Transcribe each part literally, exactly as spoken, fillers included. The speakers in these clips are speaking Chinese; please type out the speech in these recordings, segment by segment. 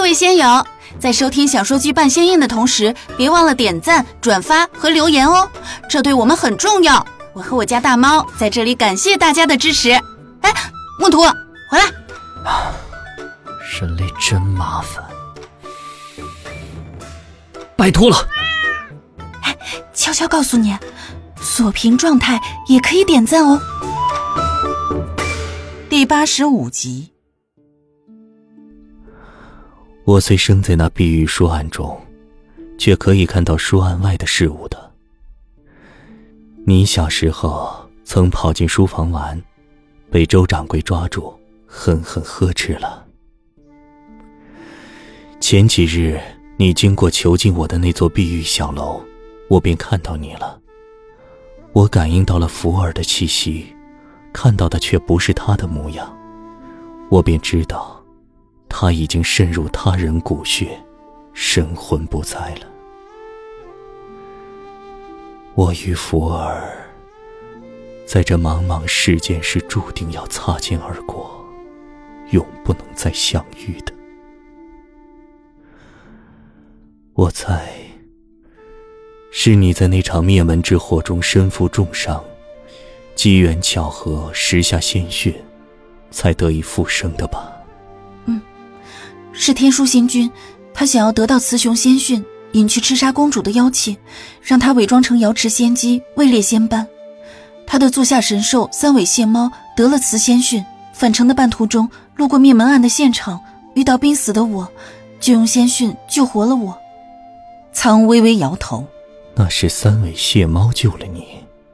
位仙友，在收听小说剧半仙印的同时，别忘了点赞、转发和留言哦，这对我们很重要。我和我家大猫在这里感谢大家的支持。哎，木图，回来！ 人类真麻烦，拜托了。 哎，悄悄告诉你，锁屏状态也可以点赞哦。第八十五集。 我虽生在那碧玉书案中，却可以看到书案外的事物的。你小时候曾跑进书房玩，被周掌柜抓住，狠狠呵斥了。前几日你经过囚禁我的那座碧玉小楼，我便看到你了。我感应到了福儿的气息，看到的却不是他的模样，我便知道他已经渗入他人骨血，神魂不在了。我与福儿在这茫茫世间是注定要擦肩而过，永不能再相遇的。我猜是你在那场灭门之祸中身负重伤，机缘巧合时下鲜血，才得以复生的吧。 嗯，是天书仙君，他想要得到雌雄仙训，隐去赤沙公主的妖气，让他伪装成瑶池仙姬，位列仙班。他的座下神兽三尾蟹猫得了雌仙训，返程的半途中路过灭门案的现场，遇到濒死的我，就用仙训救活了我。苍微微摇头， 那是三尾蟹猫救了你。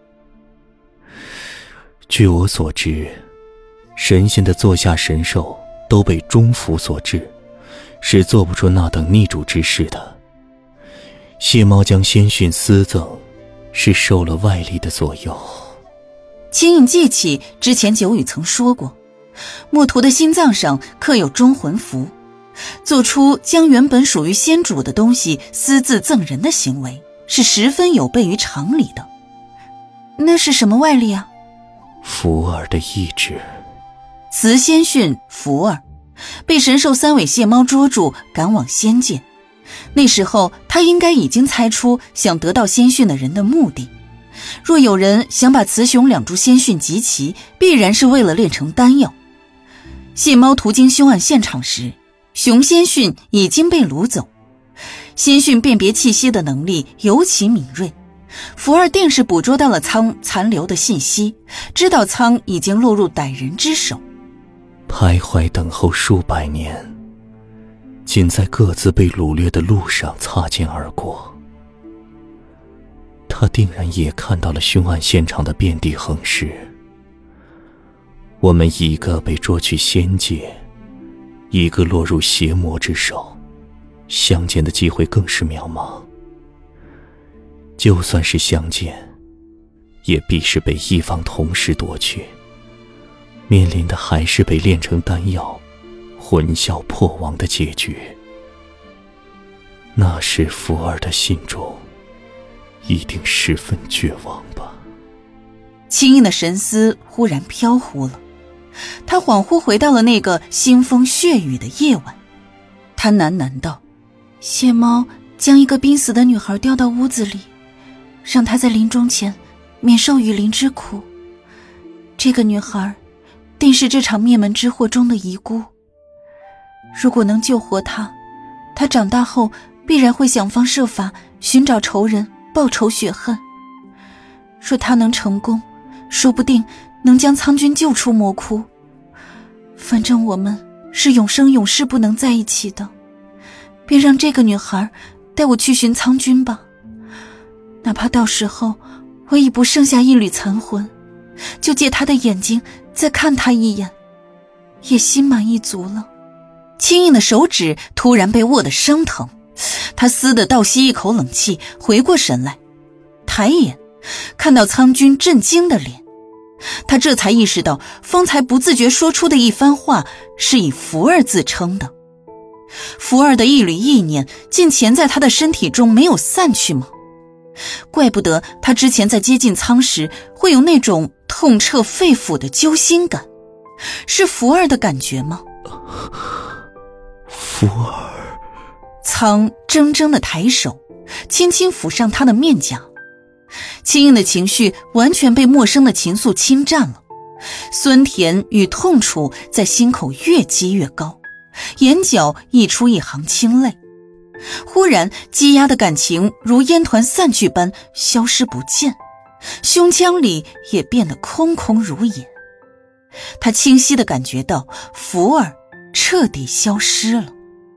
据我所知，神仙的座下神兽都被中伏所致，是做不出那等逆主之事的。蟹猫将仙训私赠，是受了外力的左右。 青影记起之前九羽曾说过，墨图的心脏上刻有忠魂符，做出将原本属于仙主的东西私自赠人的行为，是十分有悖于常理的。那是什么外力啊？ 福儿的意志。 雌仙训福儿被神兽三尾蟹猫捉住，赶往仙界。那时候他应该已经猜出想得到仙训的人的目的。若有人想把雌雄两株仙训集齐，必然是为了炼成丹药。蟹猫途经凶案现场时，雄仙训已经被掳走。仙训辨别气息的能力尤其敏锐，福儿定是捕捉到了苍残留的信息，知道苍已经落入歹人之手。 徘徊等候数百年，仅在各自被掳掠的路上擦肩而过。他定然也看到了凶案现场的遍地横尸。我们一个被捉去仙界，一个落入邪魔之手，相见的机会更是渺茫。就算是相见，也必是被一方同时夺去，面临的还是被炼成丹药，魂消魄亡的结局。那时福儿的心中一定十分绝望吧。 青印的神思忽然飘忽了，他恍惚回到了那个腥风血雨的夜晚。他喃喃道，蟹猫将一个濒死的女孩丢到屋子里，让她在临终前免受雨淋之苦。这个女孩定是这场灭门之祸中的遗孤。如果能救活她，她长大后必然会想方设法寻找仇人，报仇雪恨。若她能成功，说不定能将苍君救出魔窟。反正我们是永生永世不能在一起的，便让这个女孩带我去寻苍君吧。哪怕到时候我已不剩下一缕残魂，就借她的眼睛再看她一眼，也心满意足了。青印的手指突然被握得生疼，他嘶地倒吸一口冷气，回过神来，抬眼看到苍君震惊的脸，他这才意识到方才不自觉说出的一番话是以福儿自称的。福儿的一缕意念竟潜在他的身体中没有散去吗？怪不得他之前在接近苍时会有那种痛彻肺腑的揪心感，是福儿的感觉吗？ 福儿。 苍怔怔地抬手轻轻抚上他的面颊，青印的情绪完全被陌生的情愫侵占了，酸甜与痛楚在心口越积越高，眼角溢出一行清泪。忽然积压的感情如烟团散去般消失不见，胸腔里也变得空空如也。他清晰地感觉到福儿彻底消失了。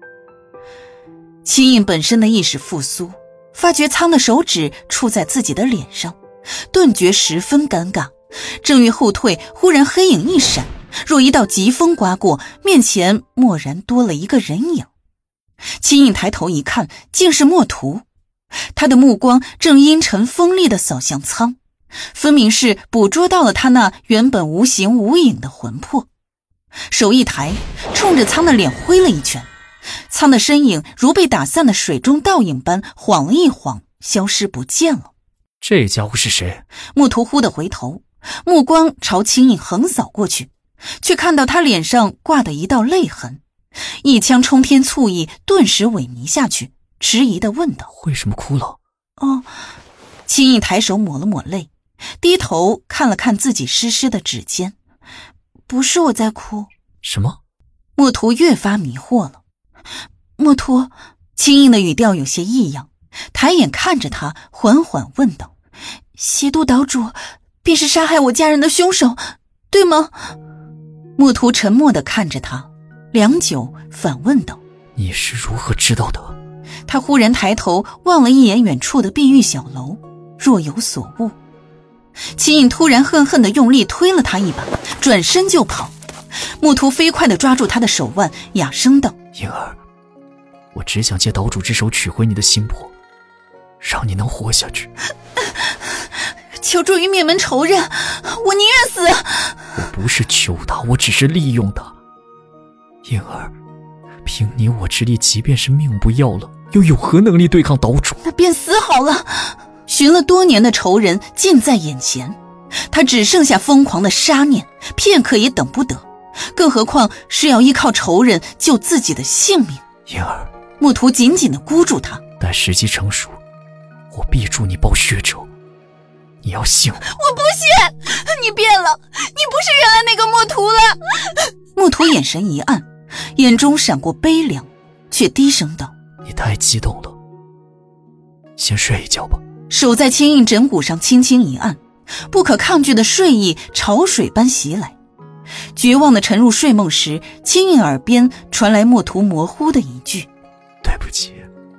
青印本身的意识复苏，发觉苍的手指触在自己的脸上，顿觉十分尴尬，正欲后退，忽然黑影一闪，若一道疾风刮过，面前蓦然多了一个人影。青印抬头一看，竟是墨图，他的目光正阴沉锋利地扫向苍，分明是捕捉到了他那原本无形无影的魂魄。手一抬，冲着苍的脸挥了一拳，苍的身影如被打散的水中倒影般晃了一晃，消失不见了。 这家伙是谁？ 墨图忽地回头，目光朝青印横扫过去，却看到他脸上挂的一道泪痕，一腔冲天醋意顿时萎靡下去，迟疑地问道： 为什么哭了？ 哦，青印抬手抹了抹泪，低头看了看自己湿湿的指尖。不是我在哭。 什么？ 墨图越发迷惑了。墨图，青印的语调有些异样，抬眼看着他，缓缓问道：邪都岛主便是杀害我家人的凶手，对吗？墨图沉默地看着他，良久反问道： 你是如何知道的？ 他忽然抬头望了一眼远处的碧玉小楼，若有所悟。秦颖突然恨恨地用力推了他一把，转身就跑。墨图飞快地抓住他的手腕，哑声道： 婴儿，我只想借岛主之手取回你的心魄，让你能活下去。 求助于灭门仇人，我宁愿死。 我不是求他，我只是利用他。婴儿，凭你我之力，即便是命不要了，又有何能力对抗岛主？ 那便死好了。寻了多年的仇人近在眼前，他只剩下疯狂的杀念，片刻也等不得，更何况是要依靠仇人救自己的性命。 婴儿， 墨图紧紧地箍住他， 待时机成熟，我必助你报血仇。你要信我。 我不信，你变了，你不是原来那个墨图了。墨图眼神一暗，眼中闪过悲凉，却低声道： 你太激动了，先睡一觉吧。 手在青印枕骨上轻轻一按，不可抗拒的睡意潮水般袭来。绝望地沉入睡梦时，青印耳边传来墨图模糊的一句： 对不起。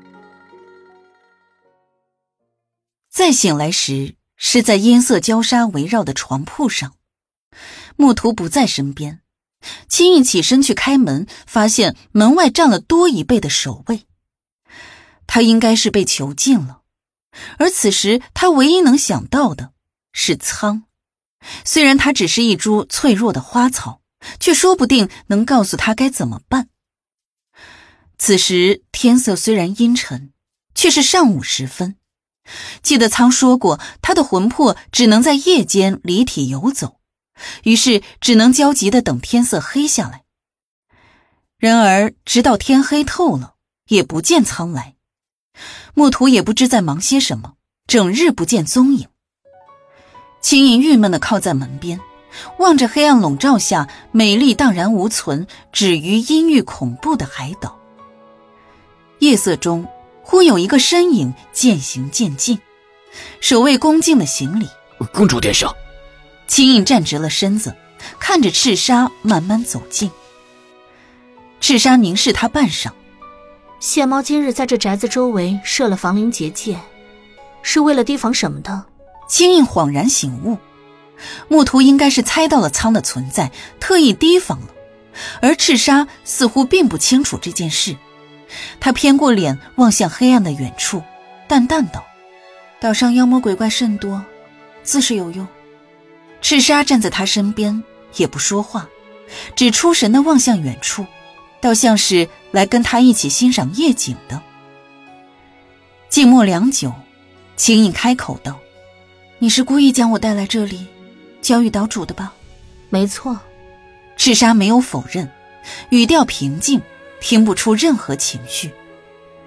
再醒来时，是在烟色焦纱围绕的床铺上，墨图不在身边。青印起身去开门，发现门外站了多一倍的守卫。他应该是被囚禁了，而此时他唯一能想到的是苍。虽然他只是一株脆弱的花草，却说不定能告诉他该怎么办。此时天色虽然阴沉，却是上午时分。记得苍说过，他的魂魄只能在夜间离体游走，于是只能焦急地等天色黑下来。然而直到天黑透了，也不见苍来。墨图也不知在忙些什么，整日不见踪影。青印郁闷地靠在门边，望着黑暗笼罩下美丽荡然无存，止于阴郁恐怖的海岛。夜色中忽有一个身影渐行渐近，守卫恭敬地行礼： 公主殿下。 青印站直了身子，看着赤沙慢慢走近。赤沙凝视他半晌： 谢猫今日在这宅子周围设了防灵结界，是为了提防什么的？ 青印恍然醒悟，墨图应该是猜到了苍的存在，特意提防了，而赤沙似乎并不清楚这件事。他偏过脸望向黑暗的远处，淡淡道：岛上妖魔鬼怪甚多，自是有用。赤沙站在他身边，也不说话，只出神地望向远处，倒像是来跟他一起欣赏夜景的。静默良久，青印开口道：你是故意将我带来这里交予岛主的吧？ 没错。 赤沙没有否认，语调平静，听不出任何情绪。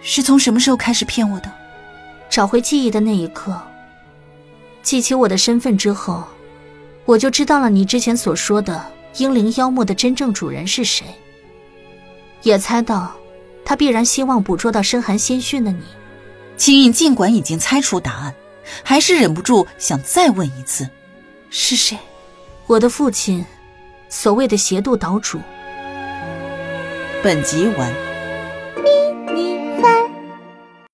是从什么时候开始骗我的？ 找回记忆的那一刻，记起我的身份之后，我就知道了你之前所说的英灵妖墓的真正主人是谁，也猜到他必然希望捕捉到深含鲜血的你。 青印尽管已经猜出答案，还是忍不住想再问一次，是谁？ 我的父亲，所谓的邪渡岛主。 本集完。